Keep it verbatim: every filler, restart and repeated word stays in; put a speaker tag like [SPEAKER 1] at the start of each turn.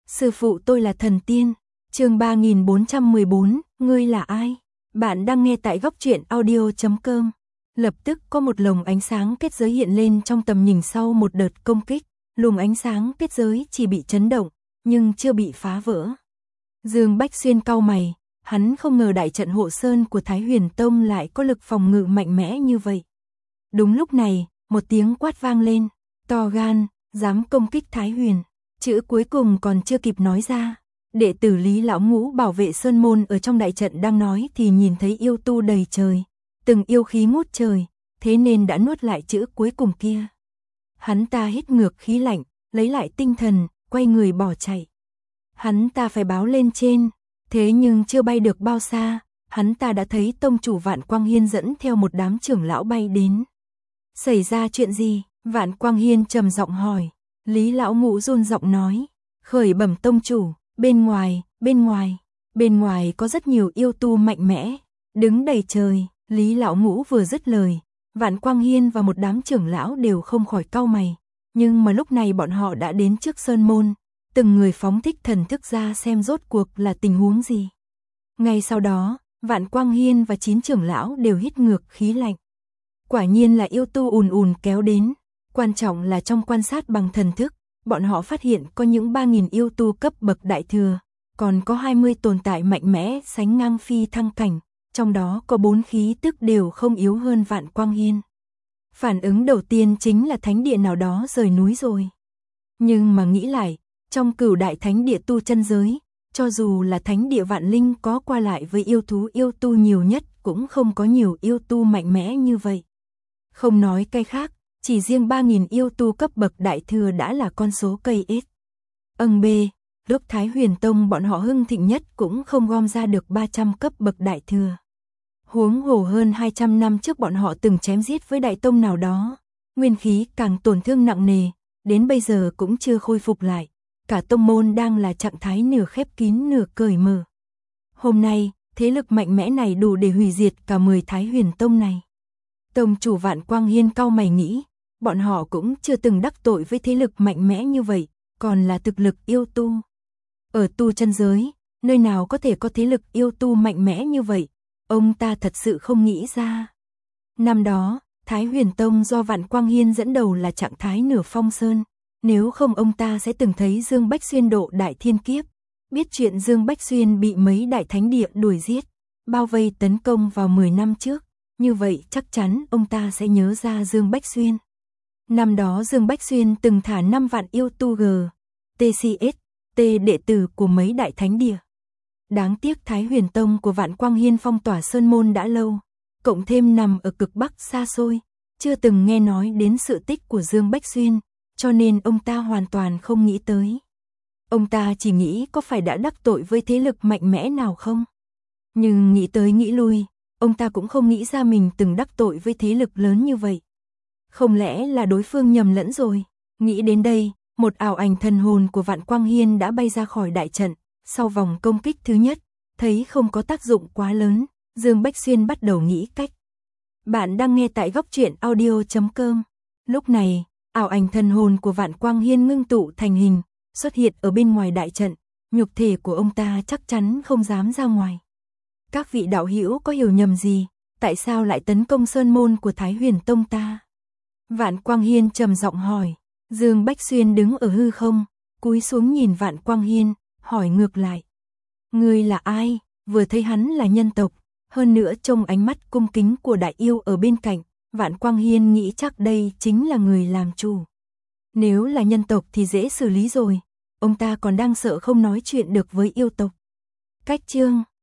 [SPEAKER 1] Sư phụ tôi là thần tiên. Chương ba nghìn bốn trăm mười bốn, ngươi là ai? Bạn đang nghe tại góc truyện audio chấm com. Lập tức có một lồng ánh sáng kết giới hiện lên trong tầm nhìn sau một đợt công kích. Luồng ánh sáng kết giới chỉ bị chấn động, nhưng chưa bị phá vỡ. Dương Bách Xuyên cau mày, hắn không ngờ đại trận hộ sơn của Thái Huyền Tông lại có lực phòng ngự mạnh mẽ như vậy. Đúng lúc này, một tiếng quát vang lên, to gan, dám công kích Thái Huyền. Chữ cuối cùng còn chưa kịp nói ra. Đệ tử Lý Lão Ngũ bảo vệ sơn môn ở trong đại trận đang nói thì nhìn thấy yêu tu đầy trời, từng yêu khí ngút trời, thế nên đã nuốt lại chữ cuối cùng kia. Hắn ta hít ngược khí lạnh, lấy lại tinh thần, quay người bỏ chạy. Hắn ta phải báo lên trên, thế nhưng chưa bay được bao xa, hắn ta đã thấy tông chủ Vạn Quang Hiên dẫn theo một đám trưởng lão bay đến. Xảy ra chuyện gì? Vạn Quang Hiên trầm giọng hỏi. Lý Lão Ngũ run giọng nói, khởi bẩm tông chủ, bên ngoài, bên ngoài, bên ngoài có rất nhiều yêu tu mạnh mẽ, đứng đầy trời. Lý Lão Ngũ vừa dứt lời, Vạn Quang Hiên và một đám trưởng lão đều không khỏi cau mày, nhưng mà lúc này bọn họ đã đến trước sơn môn, từng người phóng thích thần thức ra xem rốt cuộc là tình huống gì. Ngay sau đó, Vạn Quang Hiên và chín trưởng lão đều hít ngược khí lạnh. Quả nhiên là yêu tu ùn ùn kéo đến. Quan trọng là trong quan sát bằng thần thức, bọn họ phát hiện có những ba nghìn yêu tu cấp bậc đại thừa, còn có hai mươi tồn tại mạnh mẽ sánh ngang phi thăng cảnh, trong đó có bốn khí tức đều không yếu hơn Vạn Quang Hiên. Phản ứng đầu tiên chính là thánh địa nào đó rời núi rồi. Nhưng mà nghĩ lại, trong cửu đại thánh địa tu chân giới, cho dù là thánh địa vạn linh có qua lại với yêu thú yêu tu nhiều nhất cũng không có nhiều yêu tu mạnh mẽ như vậy. Không nói cái khác, chỉ riêng ba nghìn yêu tu cấp bậc đại thừa đã là con số cây ít. Âng bê, lúc Thái Huyền Tông bọn họ hưng thịnh nhất cũng không gom ra được ba trăm cấp bậc đại thừa. Huống hồ hơn hai trăm năm trước bọn họ từng chém giết với đại tông nào đó, nguyên khí càng tổn thương nặng nề, đến bây giờ cũng chưa khôi phục lại, cả tông môn đang là trạng thái nửa khép kín nửa cởi mở. Hôm nay, thế lực mạnh mẽ này đủ để hủy diệt cả mười Thái Huyền Tông này. Tông chủ Vạn Quang Hiên cau mày nghĩ, bọn họ cũng chưa từng đắc tội với thế lực mạnh mẽ như vậy, còn là thực lực yêu tu. Ở tu chân giới, nơi nào có thể có thế lực yêu tu mạnh mẽ như vậy, ông ta thật sự không nghĩ ra. Năm đó, Thái Huyền Tông do Vạn Quang Hiên dẫn đầu là trạng thái nửa phong sơn, nếu không ông ta sẽ từng thấy Dương Bách Xuyên độ đại thiên kiếp, biết chuyện Dương Bách Xuyên bị mấy đại thánh địa đuổi giết, bao vây tấn công vào mười năm trước, như vậy chắc chắn ông ta sẽ nhớ ra Dương Bách Xuyên. Năm đó Dương Bách Xuyên từng thả năm vạn yêu tu G, tê xê ét, T đệ tử của mấy đại thánh địa. Đáng tiếc Thái Huyền Tông của Vạn Quang Hiên phong tỏa sơn môn đã lâu, cộng thêm nằm ở cực bắc xa xôi, chưa từng nghe nói đến sự tích của Dương Bách Xuyên, cho nên ông ta hoàn toàn không nghĩ tới. Ông ta chỉ nghĩ có phải đã đắc tội với thế lực mạnh mẽ nào không? Nhưng nghĩ tới nghĩ lui, ông ta cũng không nghĩ ra mình từng đắc tội với thế lực lớn như vậy. Không lẽ là đối phương nhầm lẫn rồi? Nghĩ đến đây, một ảo ảnh thần hồn của Vạn Quang Hiên đã bay ra khỏi đại trận. Sau vòng công kích thứ nhất, thấy không có tác dụng quá lớn, Dương Bách Xuyên bắt đầu nghĩ cách. Bạn đang nghe tại góc truyện audio chấm com. Lúc này, ảo ảnh thần hồn của Vạn Quang Hiên ngưng tụ thành hình, xuất hiện ở bên ngoài đại trận, nhục thể của ông ta chắc chắn không dám ra ngoài. Các vị đạo hữu có hiểu nhầm gì, tại sao lại tấn công sơn môn của Thái Huyền Tông ta? Vạn Quang Hiên trầm giọng hỏi. Dương Bách Xuyên đứng ở hư không, cúi xuống nhìn Vạn Quang Hiên, hỏi ngược lại. Ngươi là ai? Vừa thấy hắn là nhân tộc, hơn nữa trông ánh mắt cung kính của đại yêu ở bên cạnh, Vạn Quang Hiên nghĩ chắc đây chính là người làm chủ. Nếu là nhân tộc thì dễ xử lý rồi, ông ta còn đang sợ không nói chuyện được với yêu tộc. Cách chương